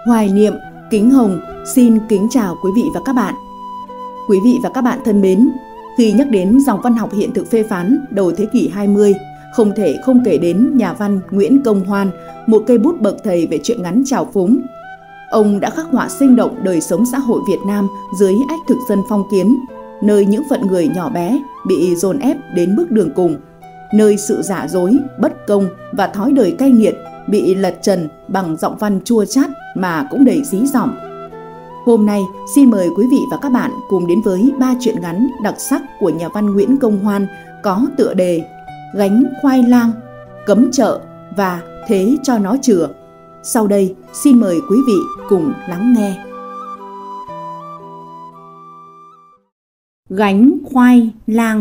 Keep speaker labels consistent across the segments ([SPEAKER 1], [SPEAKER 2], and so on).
[SPEAKER 1] Hoài Niệm, Kính Hồng xin kính chào quý vị và các bạn. Quý vị và các bạn thân mến, khi nhắc đến dòng văn học hiện thực phê phán đầu thế kỷ 20, không thể không kể đến nhà văn Nguyễn Công Hoan, một cây bút bậc thầy về truyện ngắn trào phúng. Ông đã khắc họa sinh động đời sống xã hội Việt Nam dưới ách thực dân phong kiến, nơi những phận người nhỏ bé bị dồn ép đến bước đường cùng, nơi sự giả dối, bất công và thói đời cay nghiệt bị lật trần bằng giọng văn chua chát mà cũng đầy dí dỏm. Hôm nay, xin mời quý vị và các bạn cùng đến với 3 truyện ngắn đặc sắc của nhà văn Nguyễn Công Hoan có tựa đề Gánh khoai lang, Cấm chợ và Thế cho nó chừa. Sau đây, xin mời quý vị cùng lắng nghe. Gánh khoai lang.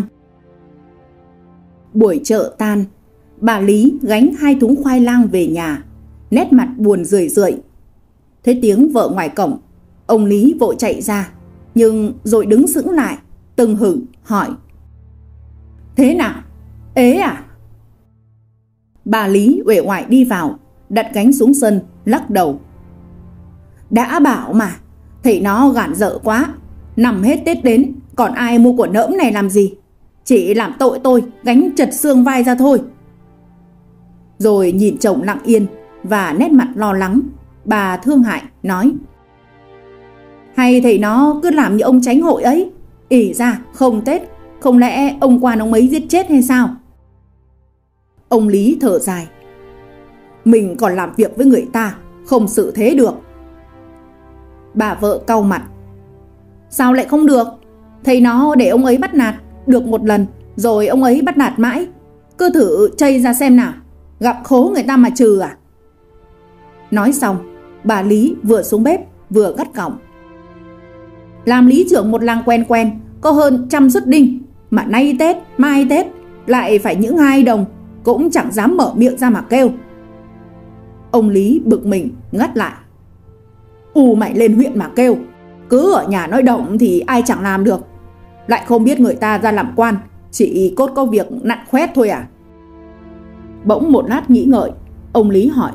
[SPEAKER 1] Buổi chợ tan, bà Lý gánh 2 thúng khoai lang về nhà, nét mặt buồn rười rượi. Thấy tiếng vợ ngoài cổng, ông Lý vội chạy ra, nhưng rồi đứng sững lại, tưng hửng hỏi: "Thế nào? Ế à?" Bà Lý uể oải đi vào, đặt gánh xuống sân, lắc đầu: "Đã bảo mà, thấy nó gạn dở quá. Nằm hết Tết đến, còn ai mua của nỡm này làm gì? Chỉ làm tội tôi gánh chật xương vai ra thôi." Rồi nhìn chồng lặng yên và nét mặt lo lắng, bà thương hại nói: "Hay thầy nó cứ làm như ông Chánh hội ấy, ỷ ra không Tết, không lẽ ông quan ông ấy giết chết hay sao?" Ông Lý thở dài: "Mình còn làm việc với người ta, không xử thế được." Bà vợ cau mặt: "Sao lại không được? Thầy nó để ông ấy bắt nạt được một lần, rồi ông ấy bắt nạt mãi. Cứ thử chây ra xem nào, gặp khố người ta mà trừ à?" Nói xong, bà Lý vừa xuống bếp vừa gắt gỏng: "Làm lý trưởng một làng quen quen, có hơn 100 suất đinh, mà nay Tết, mai Tết lại phải những 2 đồng, cũng chẳng dám mở miệng ra mà kêu." Ông Lý bực mình ngắt lại: Mày lên huyện mà kêu, cứ ở nhà nói động thì ai chẳng làm được. Lại không biết người ta ra làm quan chỉ cốt có việc nặn khoét thôi à?" Bỗng một lát nghĩ ngợi, ông Lý hỏi: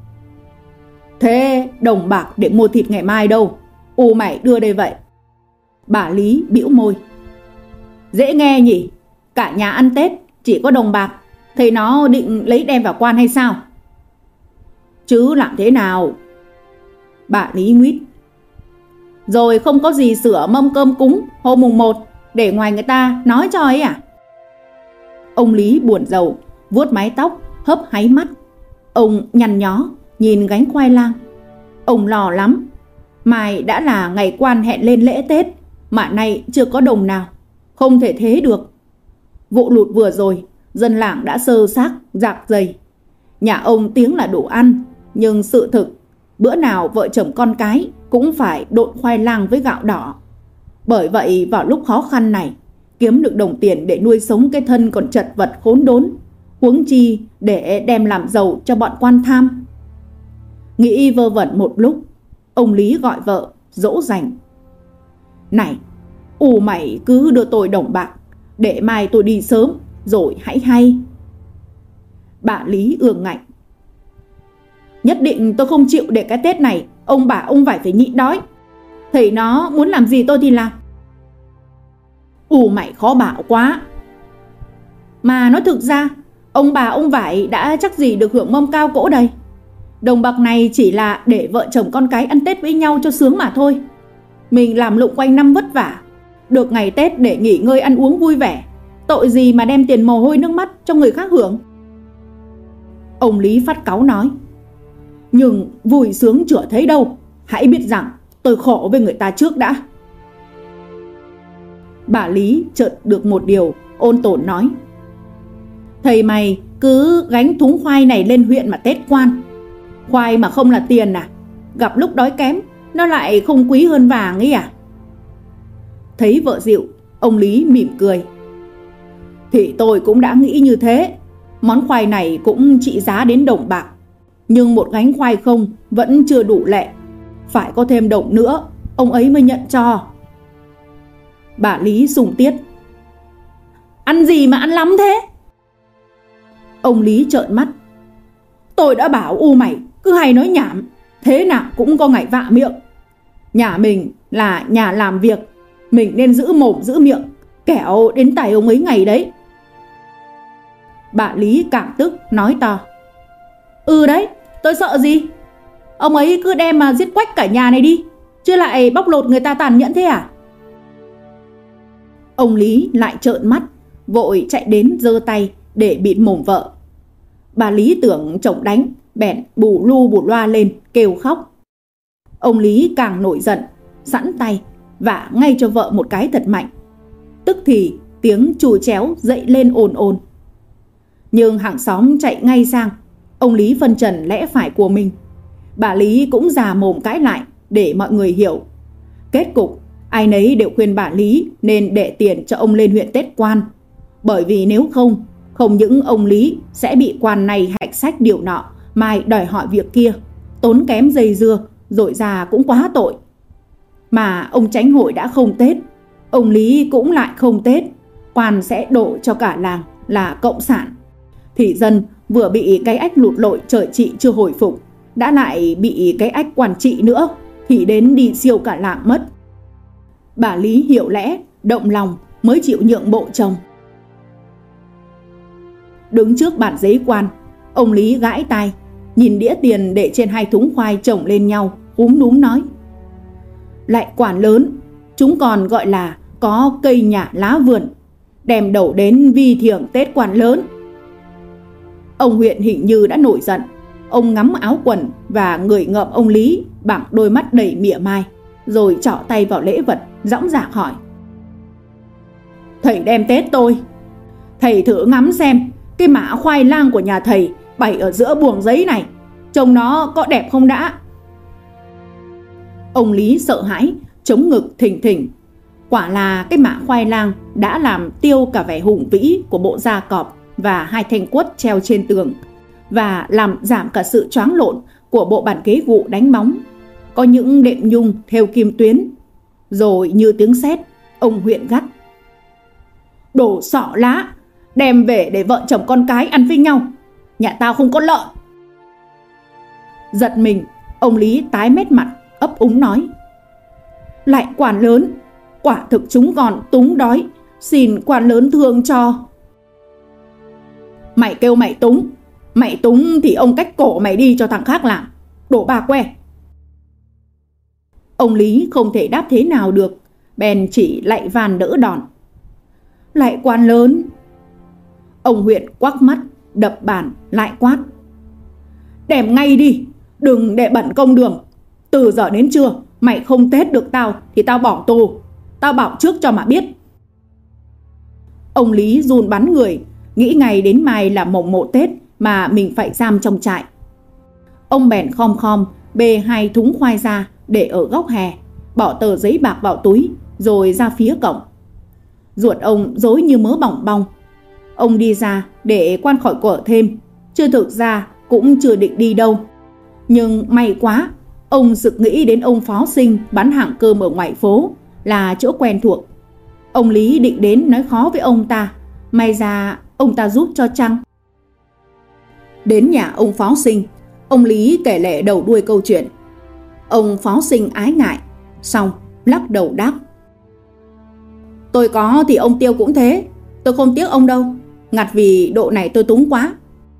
[SPEAKER 1] "Thế đồng bạc để mua thịt ngày mai đâu? Mày đưa đây vậy." Bà Lý bĩu môi: "Dễ nghe nhỉ, cả nhà ăn Tết chỉ có đồng bạc, thầy nó định lấy đem vào quan hay sao?" "Chứ làm thế nào?" Bà Lý nguyết: "Rồi không có gì sửa mâm cơm cúng hôm mùng 1 để ngoài người ta nói cho ấy à?" Ông Lý buồn rầu, vuốt mái tóc, hấp háy mắt. Ông nhăn nhó nhìn gánh khoai lang. Ông lo lắm, mai đã là ngày quan hẹn lên lễ Tết mà nay chưa có đồng nào, không thể thế được. Vụ lụt vừa rồi, dân làng đã xơ xác rạc rầy. Nhà ông tiếng là đủ ăn, nhưng sự thực bữa nào vợ chồng con cái cũng phải độn khoai lang với gạo đỏ. Bởi vậy vào lúc khó khăn này, kiếm được đồng tiền để nuôi sống cái thân còn chật vật khốn đốn, huống chi để đem làm giàu cho bọn quan tham." Nghĩ vơ vẩn một lúc, ông Lý gọi vợ dỗ dành: "Này, mày cứ đưa tôi đồng bạc, để mai tôi đi sớm rồi hãy hay." Bà Lý ương ngạnh: "Nhất định tôi không chịu để cái Tết này ông bà ông phải nhịn đói. Thầy nó muốn làm gì tôi thì làm." Mày khó bảo quá. Mà nói thực ra, ông bà ông vải đã chắc gì được hưởng mâm cao cỗ đây. Đồng bạc này chỉ là để vợ chồng con cái ăn Tết với nhau cho sướng mà thôi. Mình làm lụng quanh năm vất vả, được ngày Tết để nghỉ ngơi ăn uống vui vẻ, tội gì mà đem tiền mồ hôi nước mắt cho người khác hưởng." Ông Lý phát cáu nói: "Nhưng vui sướng chữa thấy đâu, hãy biết rằng tôi khổ với người ta trước đã." Bà Lý chợt được một điều, ôn tồn nói: "Thầy mày cứ gánh thúng khoai này lên huyện mà Tết quan. Khoai mà không là tiền à? Gặp lúc đói kém, nó lại không quý hơn vàng ấy à?" Thấy vợ dịu, ông Lý mỉm cười: "Thì tôi cũng đã nghĩ như thế. Món khoai này cũng trị giá đến đồng bạc, nhưng một gánh khoai không vẫn chưa đủ lệ. Phải có thêm đồng nữa, ông ấy mới nhận cho." Bà Lý sùng tiết: "Ăn gì mà ăn lắm thế?" Ông Lý trợn mắt: "Tôi đã bảo mày cứ hay nói nhảm. thế nào cũng có ngày vạ miệng. Nhà mình là nhà làm việc, mình nên giữ mồm giữ miệng, kẻo đến tay ông ấy ngày đấy. Bà Lý càng tức nói to. Đấy, tôi sợ gì? Ông ấy cứ đem mà giết quách cả nhà này đi, chứ lại bóc lột người ta tàn nhẫn thế à? Ông Lý lại trợn mắt, vội chạy đến giơ tay để bịt mồm vợ. Bà Lý tưởng chồng đánh, bèn bù lu bù loa lên kêu khóc. Ông Lý càng nổi giận, sẵn tay vả ngay cho vợ một cái thật mạnh. Tức thì tiếng chù chéo dậy lên ồn ồn. Nhưng hàng xóm chạy ngay sang. Ông Lý phân trần lẽ phải của mình. Bà Lý cũng già mồm cãi lại để mọi người hiểu. Kết cục ai nấy đều khuyên bà Lý nên để tiền cho ông lên huyện Tết Quan. Bởi vì nếu không những ông Lý sẽ bị quan này hạch sách điều nọ, mai đòi hỏi việc kia, tốn kém dây dưa, rồi già cũng quá tội. Mà ông Chánh Hội đã không Tết, ông Lý cũng lại không Tết, quan sẽ đổ cho cả làng là cộng sản. Thì dân vừa bị cái ách lụt lội trời trị chưa hồi phục, đã lại bị cái ách quản trị nữa, thì đến đi siêu cả làng mất. Bà Lý hiểu lẽ, động lòng mới chịu nhượng bộ chồng. Đứng trước bản giấy quan, ông Lý gãi tai, nhìn đĩa tiền để trên 2 thúng khoai chồng lên nhau, úm núm nói. Lại quản lớn, chúng còn gọi là có cây nhà lá vườn, đem đầu đến vi thiểng Tết Quan lớn. Ông huyện hình như đã nổi giận. Ông ngắm áo quần và ngửi ngợm ông Lý bằng đôi mắt đầy mỉa mai, rồi trỏ tay vào lễ vật, dõng dạc hỏi. Thầy đem Tết tôi, thầy thử ngắm xem cái mã khoai lang của nhà thầy bày ở giữa buồng giấy này, trông nó có đẹp không đã? Ông Lý sợ hãi, chống ngực thình thình. Quả là cái mã khoai lang đã làm tiêu cả vẻ hùng vĩ của bộ da cọp và 2 thanh quất treo trên tường, và làm giảm cả sự choáng lộn của bộ bàn ghế gụ đánh bóng, có những đệm nhung theo kim tuyến. Rồi như tiếng sét, ông huyện gắt. Đồ sọ lá, đem về để vợ chồng con cái ăn với nhau, nhà tao không có lợn. Giật mình, ông Lý tái mét mặt, ấp úng nói. Lại quan lớn, quả thực chúng còn túng đói, xin quan lớn thương cho. Mày kêu mày túng thì ông cách cổ mày đi cho thằng khác làm, đổ bà que. Ông Lý không thể đáp thế nào được, bèn chỉ lạy van đỡ đòn. Lại quan lớn. Ông huyện quắc mắt, đập bàn lại quát. Đem ngay đi, đừng để bẩn công đường. Từ giờ đến trưa mày không Tết được tao thì tao bỏ tù, tao bảo trước cho mà biết. Ông Lý run bắn người, nghĩ ngày đến mai là mồng 1 Tết mà mình phải giam trong trại. Ông bèn khom khom bê 2 thúng khoai ra để ở góc hè, bỏ tờ giấy bạc vào túi, rồi ra phía cổng. Ruột ông rối như mớ bỏng bong. Ông đi ra để quan khỏi cửa thêm, chứ thực ra cũng chưa định đi đâu. Nhưng may quá, ông sực nghĩ đến ông Phó Sinh bán hàng cơm ở ngoài phố, là chỗ quen thuộc. Ông Lý định đến nói khó với ông ta, may ra ông ta giúp cho chăng. Đến nhà ông Phó Sinh, ông Lý kể lể đầu đuôi câu chuyện. Ông Phó Sinh ái ngại, xong lắc đầu đáp. Tôi có thì ông Tiêu cũng thế, tôi không tiếc ông đâu, ngặt vì độ này tôi túng quá.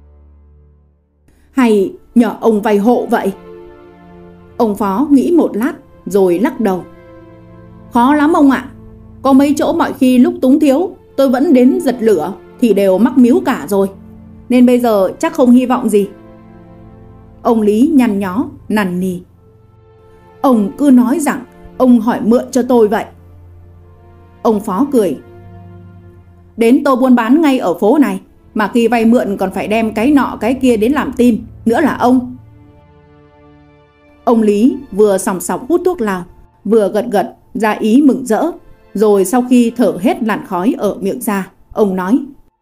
[SPEAKER 1] Hay nhờ ông vay hộ vậy? Ông Phó nghĩ một lát rồi lắc đầu. Khó lắm ông ạ. Có mấy chỗ mọi khi lúc túng thiếu tôi vẫn đến giật lửa thì đều mắc míu cả rồi, nên bây giờ chắc không hy vọng gì. Ông Lý nhăn nhó nằn nì. Ông cứ nói rằng ông hỏi mượn cho tôi vậy. Ông Phó cười. Đến tôi buôn bán ngay ở phố này, mà khi vay mượn còn phải đem cái nọ cái kia đến làm tin nữa là ông. Ông Lý vừa sòng sọc hút thuốc lào, vừa gật gật ra ý mừng rỡ. Rồi sau khi thở hết làn khói ở miệng ra, ông nói.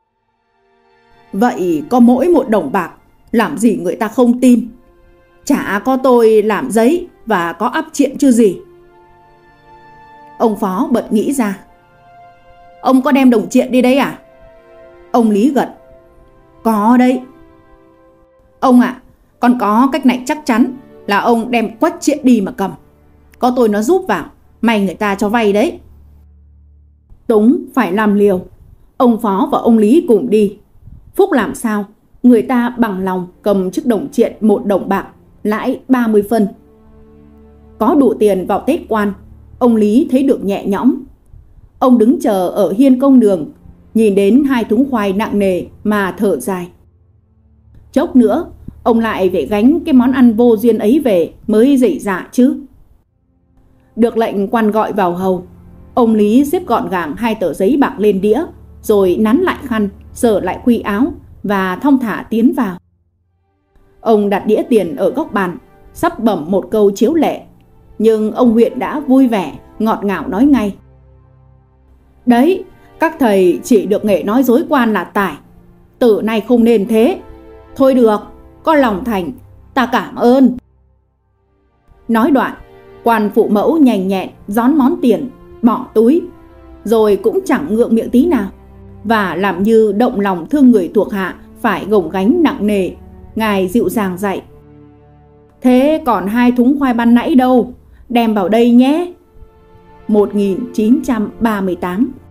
[SPEAKER 1] Vậy có mỗi 1 đồng bạc, làm gì người ta không tin? Chả có tôi làm giấy và có ắp chuyện chứ gì. Ông Phó bật nghĩ ra. Ông có đem đồng triện đi đấy à? Ông Lý gật. Có đấy. Ông ạ, con có cách này chắc chắn, là ông đem quách triện đi mà cầm. Có tôi nó giúp vào, may người ta cho vay đấy. Túng phải làm liều. Ông Phó và ông Lý cùng đi. Phúc làm sao? Người ta bằng lòng cầm chiếc đồng triện 1 đồng bạc, lãi 30 phân. Có đủ tiền vào Tết Quan, ông Lý thấy được nhẹ nhõm. Ông đứng chờ ở hiên công đường, nhìn đến 2 thúng khoai nặng nề mà thở dài. Chốc nữa, ông lại phải gánh cái món ăn vô duyên ấy về mới dậy dạ chứ. Được lệnh quan gọi vào hầu, ông Lý xếp gọn gàng 2 tờ giấy bạc lên đĩa, rồi nắn lại khăn, sờ lại khuy áo và thong thả tiến vào. Ông đặt đĩa tiền ở góc bàn, sắp bẩm một câu chiếu lệ, nhưng ông huyện đã vui vẻ, ngọt ngào nói ngay. Đấy, các thầy chỉ được nghệ nói dối quan là tài, từ nay không nên thế. Thôi được, có lòng thành, ta cảm ơn. Nói đoạn, quan phụ mẫu nhanh nhẹn gión món tiền, bỏ túi, rồi cũng chẳng ngượng miệng tí nào, và làm như động lòng thương người thuộc hạ phải gồng gánh nặng nề. Ngài dịu dàng dạy. Thế còn 2 thúng khoai ban nãy đâu? Đem vào đây nhé. 1938.